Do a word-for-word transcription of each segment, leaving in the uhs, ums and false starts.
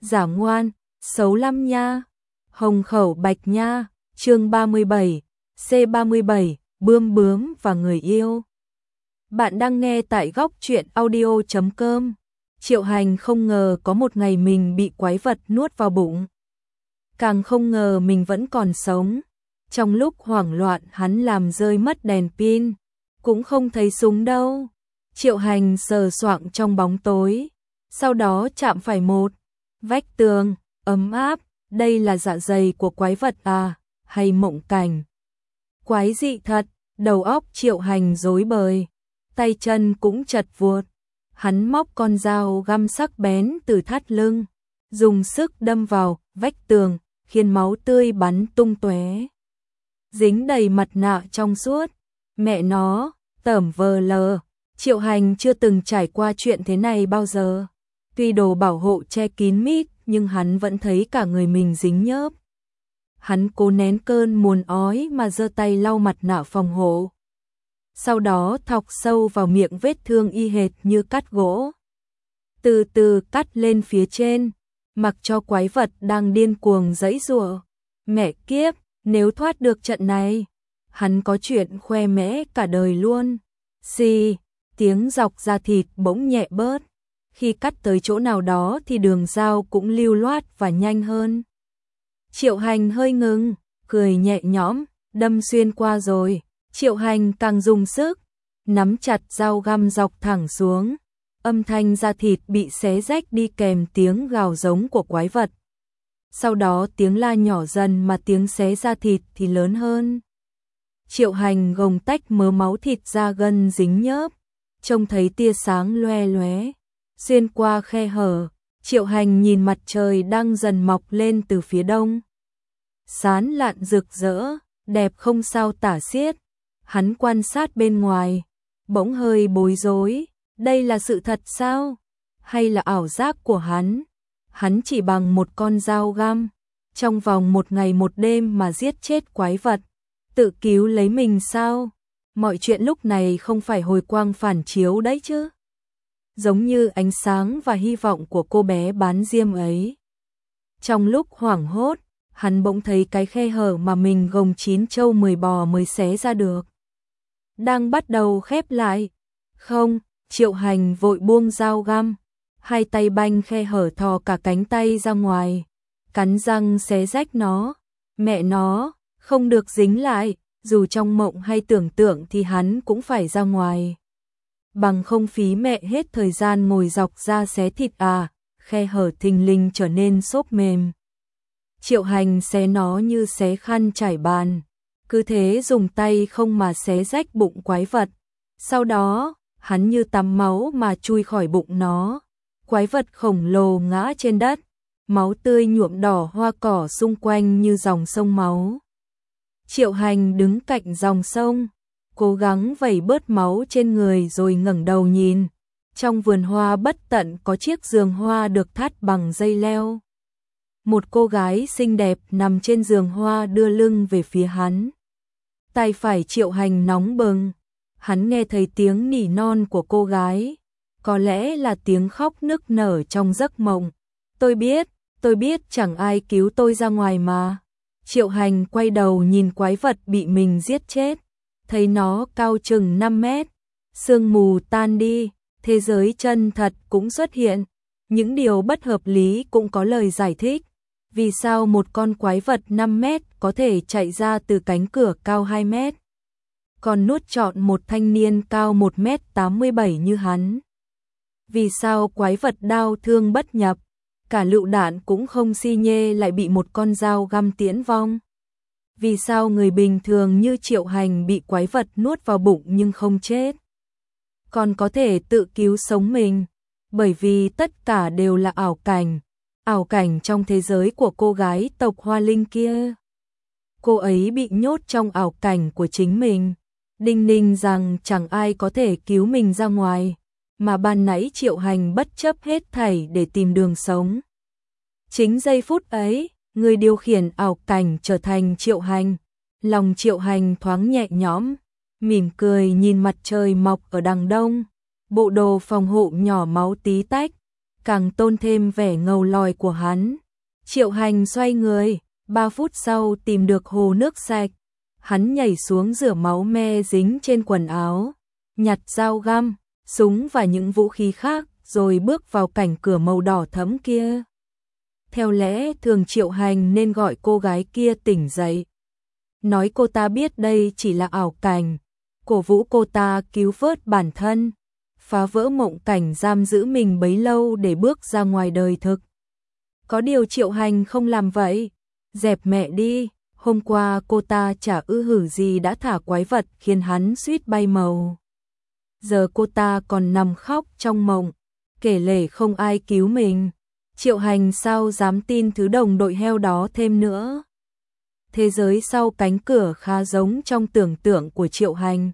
giả ngoan, xấu lắm nha. Hồng khẩu bạch nha, chương ba mươi bảy, C ba mươi bảy, bươm bướm và người yêu. Bạn đang nghe tại góc truyện audio chấm com. Triệu Hành không ngờ có một ngày mình bị quái vật nuốt vào bụng. Càng không ngờ mình vẫn còn sống. Trong lúc hoảng loạn hắn làm rơi mất đèn pin, cũng không thấy súng đâu. Triệu Hành sờ soạng trong bóng tối, sau đó chạm phải một vách tường, ấm áp, đây là dạ dày của quái vật à, hay mộng cảnh. Quái dị thật, đầu óc Triệu Hành rối bời, tay chân cũng chật vuột. Hắn móc con dao găm sắc bén từ thắt lưng, dùng sức đâm vào vách tường, khiến máu tươi bắn tung tóe, dính đầy mặt nạ trong suốt. Mẹ nó, tởm vờ lờ, Triệu Hành chưa từng trải qua chuyện thế này bao giờ. Tuy đồ bảo hộ che kín mít, nhưng hắn vẫn thấy cả người mình dính nhớp. Hắn cố nén cơn buồn ói mà giơ tay lau mặt nạ phòng hộ. Sau đó thọc sâu vào miệng vết thương y hệt như cắt gỗ. Từ từ cắt lên phía trên, mặc cho quái vật đang điên cuồng giãy giụa. Mẹ kiếp, nếu thoát được trận này, hắn có chuyện khoe mẽ cả đời luôn. Xì, tiếng dọc da thịt bỗng nhẹ bớt. Khi cắt tới chỗ nào đó thì đường dao cũng lưu loát và nhanh hơn. Triệu Hành hơi ngừng, cười nhẹ nhõm, đâm xuyên qua rồi. Triệu Hành càng dùng sức, nắm chặt dao găm dọc thẳng xuống. Âm thanh da thịt bị xé rách đi kèm tiếng gào giống của quái vật. Sau đó tiếng la nhỏ dần mà tiếng xé da thịt thì lớn hơn. Triệu Hành gồng tách mớ máu thịt da gân dính nhớp, trông thấy tia sáng loe loé. Xuyên qua khe hở, Triệu Hành nhìn mặt trời đang dần mọc lên từ phía đông. Sáng lạn rực rỡ, đẹp không sao tả xiết. Hắn quan sát bên ngoài, bỗng hơi bối rối. Đây là sự thật sao? Hay là ảo giác của hắn? Hắn chỉ bằng một con dao găm, trong vòng một ngày một đêm mà giết chết quái vật. Tự cứu lấy mình sao? Mọi chuyện lúc này không phải hồi quang phản chiếu đấy chứ. Giống như ánh sáng và hy vọng của cô bé bán diêm ấy. Trong lúc hoảng hốt, hắn bỗng thấy cái khe hở mà mình gồng chín trâu mười bò mới xé ra được đang bắt đầu khép lại. Không, Triệu Hành vội buông dao găm, hai tay banh khe hở thò cả cánh tay ra ngoài, cắn răng xé rách nó. Mẹ nó, không được dính lại, dù trong mộng hay tưởng tượng thì hắn cũng phải ra ngoài. Bằng không phí mẹ hết thời gian ngồi dọc ra xé thịt à. Khe hở thình lình trở nên xốp mềm. Triệu Hành xé nó như xé khăn trải bàn, cứ thế dùng tay không mà xé rách bụng quái vật. Sau đó, hắn như tắm máu mà chui khỏi bụng nó. Quái vật khổng lồ ngã trên đất, máu tươi nhuộm đỏ hoa cỏ xung quanh như dòng sông máu. Triệu Hành đứng cạnh dòng sông, cố gắng vẩy bớt máu trên người rồi ngẩng đầu nhìn. Trong vườn hoa bất tận có chiếc giường hoa được thắt bằng dây leo. Một cô gái xinh đẹp nằm trên giường hoa đưa lưng về phía hắn. Tay phải Triệu Hành nóng bừng. Hắn nghe thấy tiếng nỉ non của cô gái. Có lẽ là tiếng khóc nức nở trong giấc mộng. Tôi biết, tôi biết chẳng ai cứu tôi ra ngoài mà. Triệu Hành quay đầu nhìn quái vật bị mình giết chết. Thấy nó cao chừng năm mét. Sương mù tan đi, thế giới chân thật cũng xuất hiện. Những điều bất hợp lý cũng có lời giải thích. Vì sao một con quái vật năm mét có thể chạy ra từ cánh cửa cao hai mét, còn nuốt trọn một thanh niên cao một mét tám mươi bảy như hắn? Vì sao quái vật đao thương bất nhập, cả lựu đạn cũng không xi nhê lại bị một con dao găm tiễn vong? Vì sao người bình thường như Triệu Hành bị quái vật nuốt vào bụng nhưng không chết, còn có thể tự cứu sống mình? Bởi vì tất cả đều là ảo cảnh. Ảo cảnh trong thế giới của cô gái tộc Hoa Linh kia. Cô ấy bị nhốt trong ảo cảnh của chính mình, đinh ninh rằng chẳng ai có thể cứu mình ra ngoài, mà ban nãy Triệu Hành bất chấp hết thảy để tìm đường sống. Chính giây phút ấy, người điều khiển ảo cảnh trở thành Triệu Hành. Lòng Triệu Hành thoáng nhẹ nhõm, mỉm cười nhìn mặt trời mọc ở đằng đông. Bộ đồ phòng hộ nhỏ máu tí tách, càng tôn thêm vẻ ngầu lòi của hắn. Triệu Hành xoay người, ba phút sau tìm được hồ nước sạch. Hắn nhảy xuống rửa máu me dính trên quần áo, nhặt dao găm, súng và những vũ khí khác, rồi bước vào cảnh cửa màu đỏ thẫm kia. Theo lẽ thường Triệu Hành nên gọi cô gái kia tỉnh dậy, nói cô ta biết đây chỉ là ảo cảnh, cổ vũ cô ta cứu vớt bản thân, phá vỡ mộng cảnh giam giữ mình bấy lâu để bước ra ngoài đời thực. Có điều Triệu Hành không làm vậy. Dẹp mẹ đi, hôm qua cô ta chả ư hử gì đã thả quái vật khiến hắn suýt bay màu. Giờ cô ta còn nằm khóc trong mộng, kể lể không ai cứu mình. Triệu Hành sao dám tin thứ đồng đội heo đó thêm nữa. Thế giới sau cánh cửa khá giống trong tưởng tượng của Triệu Hành.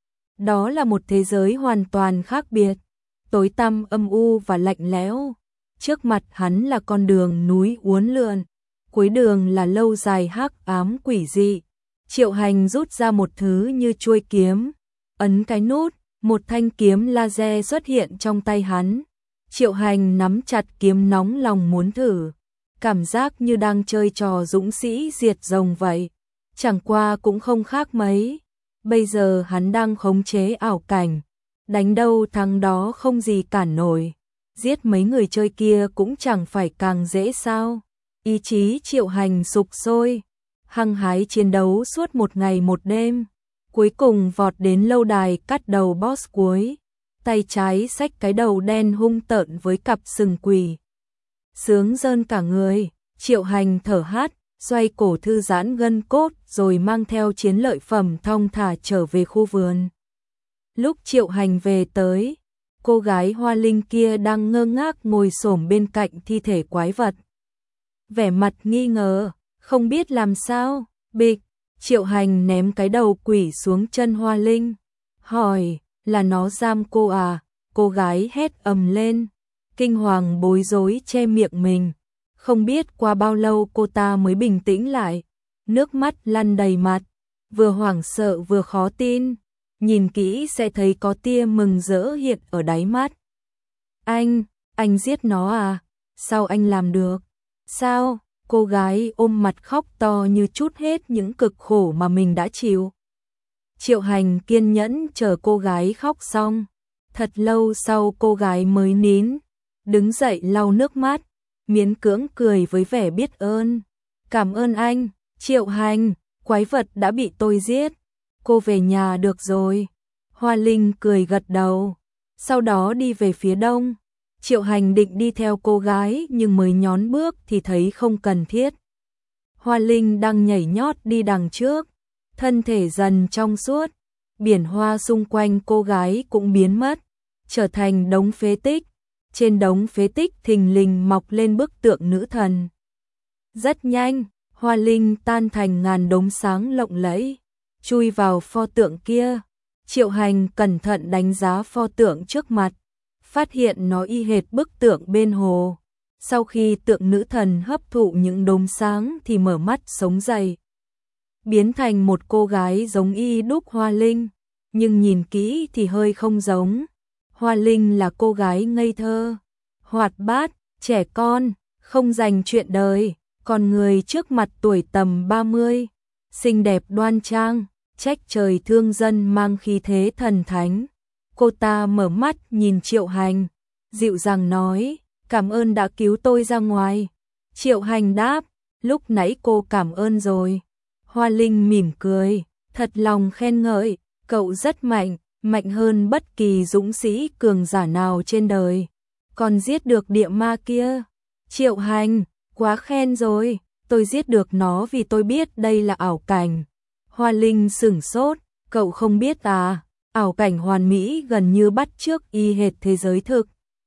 Đó là một thế giới hoàn toàn khác biệt, tối tăm âm u và lạnh lẽo. Trước mặt hắn là con đường núi uốn lượn, cuối đường là lâu dài hắc ám quỷ dị. Triệu Hành rút ra một thứ như chuôi kiếm, ấn cái nút, một thanh kiếm laser xuất hiện trong tay hắn. Triệu Hành nắm chặt kiếm nóng lòng muốn thử, cảm giác như đang chơi trò dũng sĩ diệt rồng vậy. Chẳng qua cũng không khác mấy. Bây giờ hắn đang khống chế ảo cảnh, đánh đâu thắng đó không gì cản nổi. Giết mấy người chơi kia cũng chẳng phải càng dễ sao. Ý chí Triệu Hành sục sôi, hăng hái chiến đấu suốt một ngày một đêm. Cuối cùng vọt đến lâu đài cắt đầu boss cuối. Tay trái xách cái đầu đen hung tợn với cặp sừng quỷ. Sướng rơn cả người, Triệu Hành thở hắt, xoay cổ thư giãn gân cốt rồi mang theo chiến lợi phẩm thong thả trở về khu vườn. Lúc Triệu Hành về tới, cô gái Hoa Linh kia đang ngơ ngác ngồi xổm bên cạnh thi thể quái vật. Vẻ mặt nghi ngờ, không biết làm sao. Bịch, Triệu Hành ném cái đầu quỷ xuống chân Hoa Linh, hỏi, là nó giam cô à? Cô gái hét ầm lên, kinh hoàng bối rối che miệng mình. Không biết qua bao lâu cô ta mới bình tĩnh lại, nước mắt lăn đầy mặt, vừa hoảng sợ vừa khó tin. Nhìn kỹ sẽ thấy có tia mừng rỡ hiện ở đáy mắt. Anh, anh giết nó à? Sao anh làm được? Sao? Cô gái ôm mặt khóc to như trút hết những cực khổ mà mình đã chịu. Triệu Hành kiên nhẫn chờ cô gái khóc xong. Thật lâu sau cô gái mới nín, đứng dậy lau nước mắt, miễn cưỡng cười với vẻ biết ơn. Cảm ơn anh, Triệu Hành, quái vật đã bị tôi giết. Cô về nhà được rồi. Hoa Linh cười gật đầu, sau đó đi về phía đông. Triệu Hành định đi theo cô gái nhưng mới nhón bước thì thấy không cần thiết. Hoa Linh đang nhảy nhót đi đằng trước, thân thể dần trong suốt, biển hoa xung quanh cô gái cũng biến mất, trở thành đống phế tích. Trên đống phế tích thình lình mọc lên bức tượng nữ thần. Rất nhanh, Hoa Linh tan thành ngàn đốm sáng lộng lẫy, chui vào pho tượng kia. Triệu Hành cẩn thận đánh giá pho tượng trước mặt, phát hiện nó y hệt bức tượng bên hồ. Sau khi tượng nữ thần hấp thụ những đốm sáng thì mở mắt sống dậy, biến thành một cô gái giống y đúc Hoa Linh, nhưng nhìn kỹ thì hơi không giống. Hoa Linh là cô gái ngây thơ, hoạt bát, trẻ con, không dành chuyện đời, còn người trước mặt tuổi tầm ba mươi, xinh đẹp đoan trang, trách trời thương dân mang khí thế thần thánh. Cô ta mở mắt nhìn Triệu Hành, dịu dàng nói, cảm ơn đã cứu tôi ra ngoài. Triệu Hành đáp, lúc nãy cô cảm ơn rồi. Hoa Linh mỉm cười, thật lòng khen ngợi, cậu rất mạnh, mạnh hơn bất kỳ dũng sĩ cường giả nào trên đời. Còn giết được địa ma kia. Triệu Hành, quá khen rồi, tôi giết được nó vì tôi biết đây là ảo cảnh. Hoa Linh sửng sốt, cậu không biết à, ảo cảnh hoàn mỹ gần như bắt chước y hệt thế giới thực.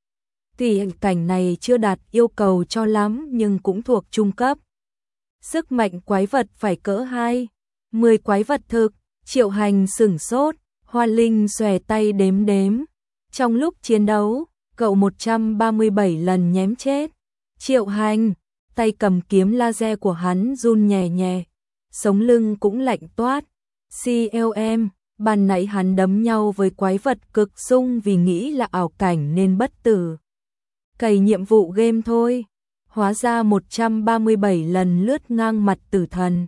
Tuy cảnh này chưa đạt yêu cầu cho lắm nhưng cũng thuộc trung cấp. Sức mạnh quái vật phải cỡ hai, mười quái vật thực. Triệu Hành sửng sốt, Hoa Linh xòe tay đếm đếm. Trong lúc chiến đấu, cậu một trăm ba mươi bảy lần nhém chết. Triệu Hành, tay cầm kiếm laser của hắn run nhẹ nhẹ, sống lưng cũng lạnh toát. xê lờ em, ban nãy hắn đấm nhau với quái vật cực xung vì nghĩ là ảo cảnh nên bất tử. Cày nhiệm vụ game thôi. Hóa ra một trăm ba mươi bảy lần lướt ngang mặt tử thần.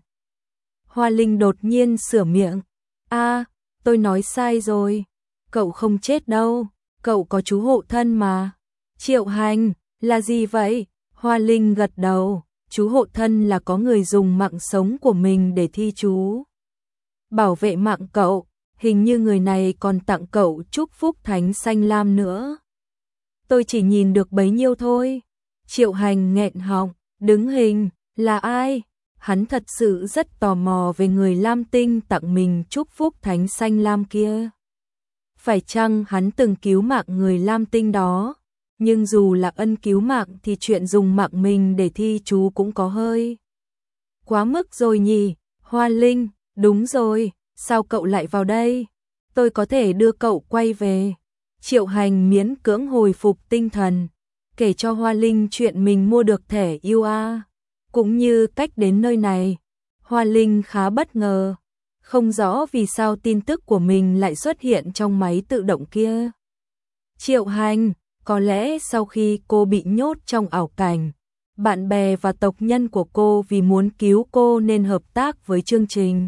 Hoa Linh đột nhiên sửa miệng. A, tôi nói sai rồi. Cậu không chết đâu, cậu có chú hộ thân mà. Triệu Hành, là gì vậy? Hoa Linh gật đầu, chú hộ thân là có người dùng mạng sống của mình để thi chú bảo vệ mạng cậu, hình như người này còn tặng cậu chúc phúc thánh xanh lam nữa. Tôi chỉ nhìn được bấy nhiêu thôi. Triệu Hành nghẹn họng, đứng hình, là ai? Hắn thật sự rất tò mò về người lam tinh tặng mình chúc phúc thánh xanh lam kia. Phải chăng hắn từng cứu mạng người lam tinh đó? Nhưng dù là ân cứu mạng thì chuyện dùng mạng mình để thi chú cũng có hơi quá mức rồi nhỉ. Hoa Linh, đúng rồi, sao cậu lại vào đây? Tôi có thể đưa cậu quay về. Triệu Hành miễn cưỡng hồi phục tinh thần, kể cho Hoa Linh chuyện mình mua được thẻ u a, cũng như cách đến nơi này. Hoa Linh khá bất ngờ, không rõ vì sao tin tức của mình lại xuất hiện trong máy tự động kia. Triệu Hành, có lẽ sau khi cô bị nhốt trong ảo cảnh, bạn bè và tộc nhân của cô vì muốn cứu cô nên hợp tác với chương trình.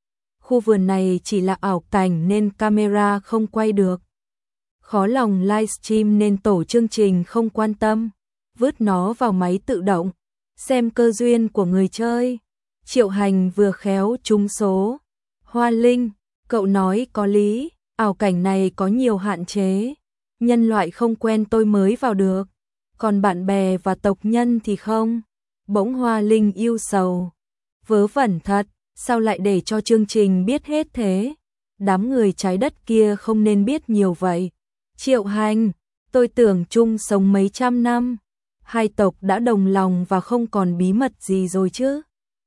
Khu vườn này chỉ là ảo cảnh nên camera không quay được. Khó lòng livestream nên tổ chương trình không quan tâm, vứt nó vào máy tự động, xem cơ duyên của người chơi. Triệu Hành vừa khéo trúng số. Hoa Linh, cậu nói có lý, ảo cảnh này có nhiều hạn chế. Nhân loại không quen tôi mới vào được, còn bạn bè và tộc nhân thì không. Bỗng Hoa Linh yêu sầu. Vớ vẩn thật, sao lại để cho chương trình biết hết thế? Đám người trái đất kia không nên biết nhiều vậy. Triệu Hành, tôi tưởng chung sống mấy trăm năm. Hai tộc đã đồng lòng và không còn bí mật gì rồi chứ?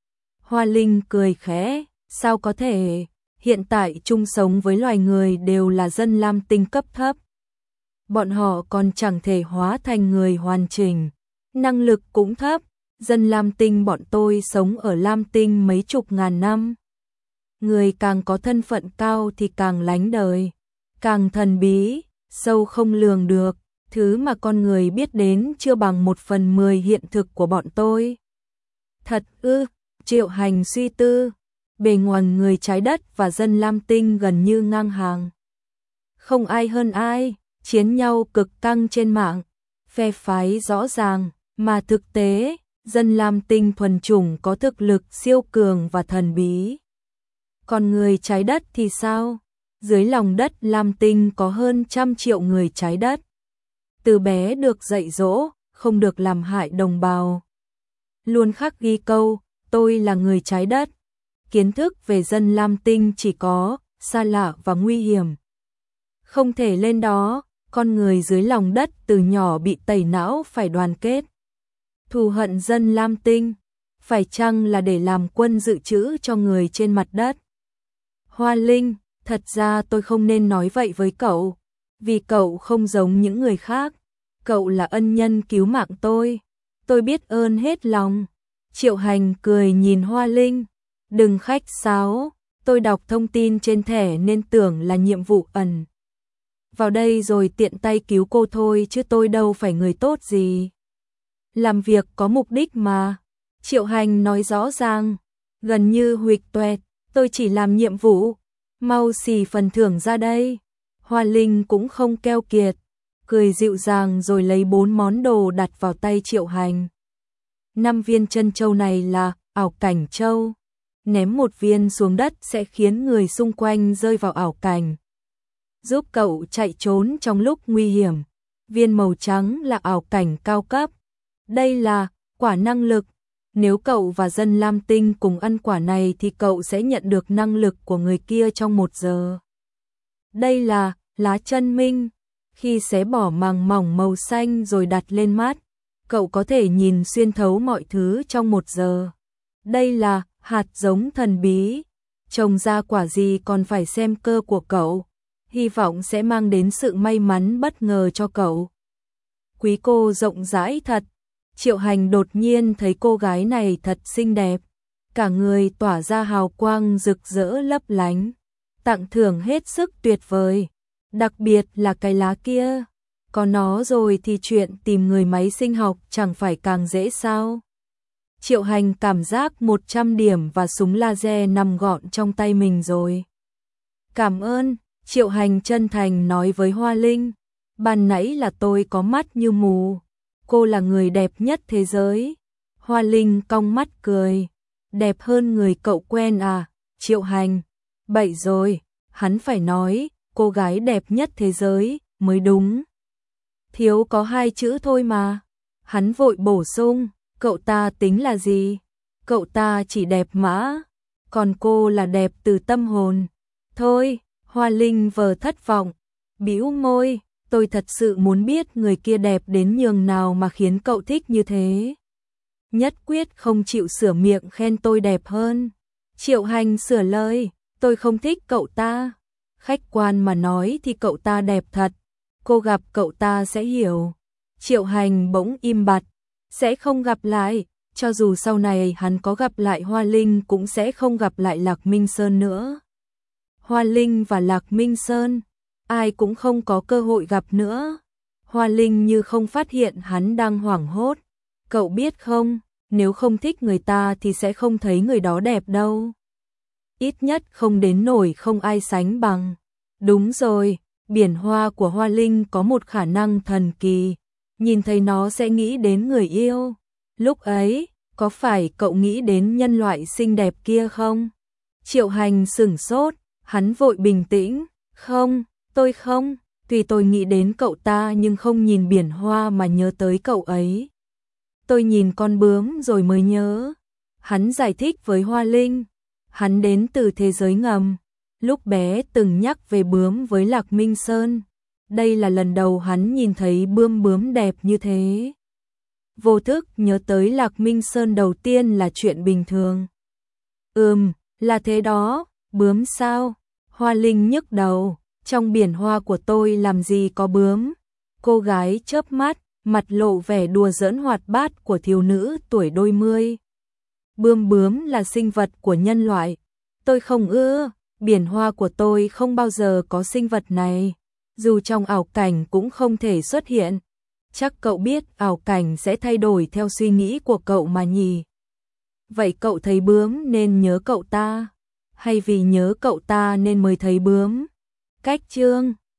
Hoa Linh cười khẽ, sao có thể? Hiện tại chung sống với loài người đều là dân lam tinh cấp thấp. Bọn họ còn chẳng thể hóa thành người hoàn chỉnh, năng lực cũng thấp. Dân lam tinh bọn tôi sống ở lam tinh mấy chục ngàn năm. Người càng có thân phận cao thì càng lánh đời, càng thần bí, sâu không lường được, thứ mà con người biết đến chưa bằng một phần mười hiện thực của bọn tôi. Thật ư? Triệu Hành suy tư, bề ngoài người trái đất và dân lam tinh gần như ngang hàng. Không ai hơn ai, chiến nhau cực căng trên mạng, phe phái rõ ràng, mà thực tế, dân lam tinh thuần chủng có thực lực siêu cường và thần bí. Còn người trái đất thì sao? Dưới lòng đất lam tinh có hơn trăm triệu người trái đất. Từ bé được dạy dỗ, không được làm hại đồng bào. Luôn khắc ghi câu, tôi là người trái đất. Kiến thức về dân lam tinh chỉ có, xa lạ và nguy hiểm. Không thể lên đó, con người dưới lòng đất từ nhỏ bị tẩy não phải đoàn kết. Thù hận dân lam tinh, phải chăng là để làm quân dự trữ cho người trên mặt đất? Hoa Linh, thật ra tôi không nên nói vậy với cậu, vì cậu không giống những người khác. Cậu là ân nhân cứu mạng tôi, tôi biết ơn hết lòng. Triệu Hành cười nhìn Hoa Linh, đừng khách sáo, tôi đọc thông tin trên thẻ nên tưởng là nhiệm vụ ẩn vào đây rồi tiện tay cứu cô thôi chứ tôi đâu phải người tốt gì. Làm việc có mục đích mà. Triệu Hành nói rõ ràng, gần như huỵch toẹt, tôi chỉ làm nhiệm vụ, mau xì phần thưởng ra đây. Hoa Linh cũng không keo kiệt, cười dịu dàng rồi lấy bốn món đồ đặt vào tay Triệu Hành. Năm viên chân châu này là ảo cảnh châu, ném một viên xuống đất sẽ khiến người xung quanh rơi vào ảo cảnh, giúp cậu chạy trốn trong lúc nguy hiểm. Viên màu trắng là ảo cảnh cao cấp. Đây là quả năng lực. Nếu cậu và dân lam tinh cùng ăn quả này thì cậu sẽ nhận được năng lực của người kia trong một giờ. Đây là lá chân minh. Khi xé bỏ màng mỏng màu xanh rồi đặt lên mắt, cậu có thể nhìn xuyên thấu mọi thứ trong một giờ. Đây là hạt giống thần bí. Trồng ra quả gì còn phải xem cơ của cậu. Hy vọng sẽ mang đến sự may mắn bất ngờ cho cậu. Quý cô rộng rãi thật. Triệu Hành đột nhiên thấy cô gái này thật xinh đẹp. Cả người tỏa ra hào quang rực rỡ lấp lánh. Tặng thưởng hết sức tuyệt vời. Đặc biệt là cái lá kia. Có nó rồi thì chuyện tìm người máy sinh học chẳng phải càng dễ sao? Triệu Hành cảm giác một trăm điểm và súng laser nằm gọn trong tay mình rồi. Cảm ơn, Triệu Hành chân thành nói với Hoa Linh. Ban nãy là tôi có mắt như mù. Cô là người đẹp nhất thế giới. Hoa Linh cong mắt cười. Đẹp hơn người cậu quen à? Triệu Hành. Bậy rồi, hắn phải nói, cô gái đẹp nhất thế giới, mới đúng. Thiếu có hai chữ thôi mà. Hắn vội bổ sung, cậu ta tính là gì? Cậu ta chỉ đẹp mã, còn cô là đẹp từ tâm hồn. Thôi, Hoa Linh vờ thất vọng, bĩu môi, tôi thật sự muốn biết người kia đẹp đến nhường nào mà khiến cậu thích như thế. Nhất quyết không chịu sửa miệng khen tôi đẹp hơn. Triệu Hành sửa lời, tôi không thích cậu ta. Khách quan mà nói thì cậu ta đẹp thật. Cô gặp cậu ta sẽ hiểu. Triệu Hành bỗng im bặt, sẽ không gặp lại, cho dù sau này hắn có gặp lại Hoa Linh cũng sẽ không gặp lại Lạc Minh Sơn nữa. Hoa Linh và Lạc Minh Sơn, ai cũng không có cơ hội gặp nữa. Hoa Linh như không phát hiện hắn đang hoảng hốt. Cậu biết không, nếu không thích người ta thì sẽ không thấy người đó đẹp đâu. Ít nhất không đến nổi không ai sánh bằng. Đúng rồi, biển hoa của Hoa Linh có một khả năng thần kỳ. Nhìn thấy nó sẽ nghĩ đến người yêu. Lúc ấy, có phải cậu nghĩ đến nhân loại xinh đẹp kia không? Triệu Hành sửng sốt, hắn vội bình tĩnh. Không, tôi không, tuy tôi nghĩ đến cậu ta nhưng không nhìn biển hoa mà nhớ tới cậu ấy. Tôi nhìn con bướm rồi mới nhớ. Hắn giải thích với Hoa Linh. Hắn đến từ thế giới ngầm. Lúc bé từng nhắc về bướm với Lạc Minh Sơn. Đây là lần đầu hắn nhìn thấy bướm bướm đẹp như thế. Vô thức nhớ tới Lạc Minh Sơn đầu tiên là chuyện bình thường. Ừm, là thế đó, bướm sao? Hoa Linh nhức đầu, trong biển hoa của tôi làm gì có bướm? Cô gái chớp mắt, mặt lộ vẻ đùa giỡn hoạt bát của thiếu nữ tuổi đôi mươi. Bướm bướm là sinh vật của nhân loại. Tôi không ưa, biển hoa của tôi không bao giờ có sinh vật này. Dù trong ảo cảnh cũng không thể xuất hiện. Chắc cậu biết ảo cảnh sẽ thay đổi theo suy nghĩ của cậu mà nhỉ. Vậy cậu thấy bướm nên nhớ cậu ta? Hay vì nhớ cậu ta nên mới thấy bướm? Cách chương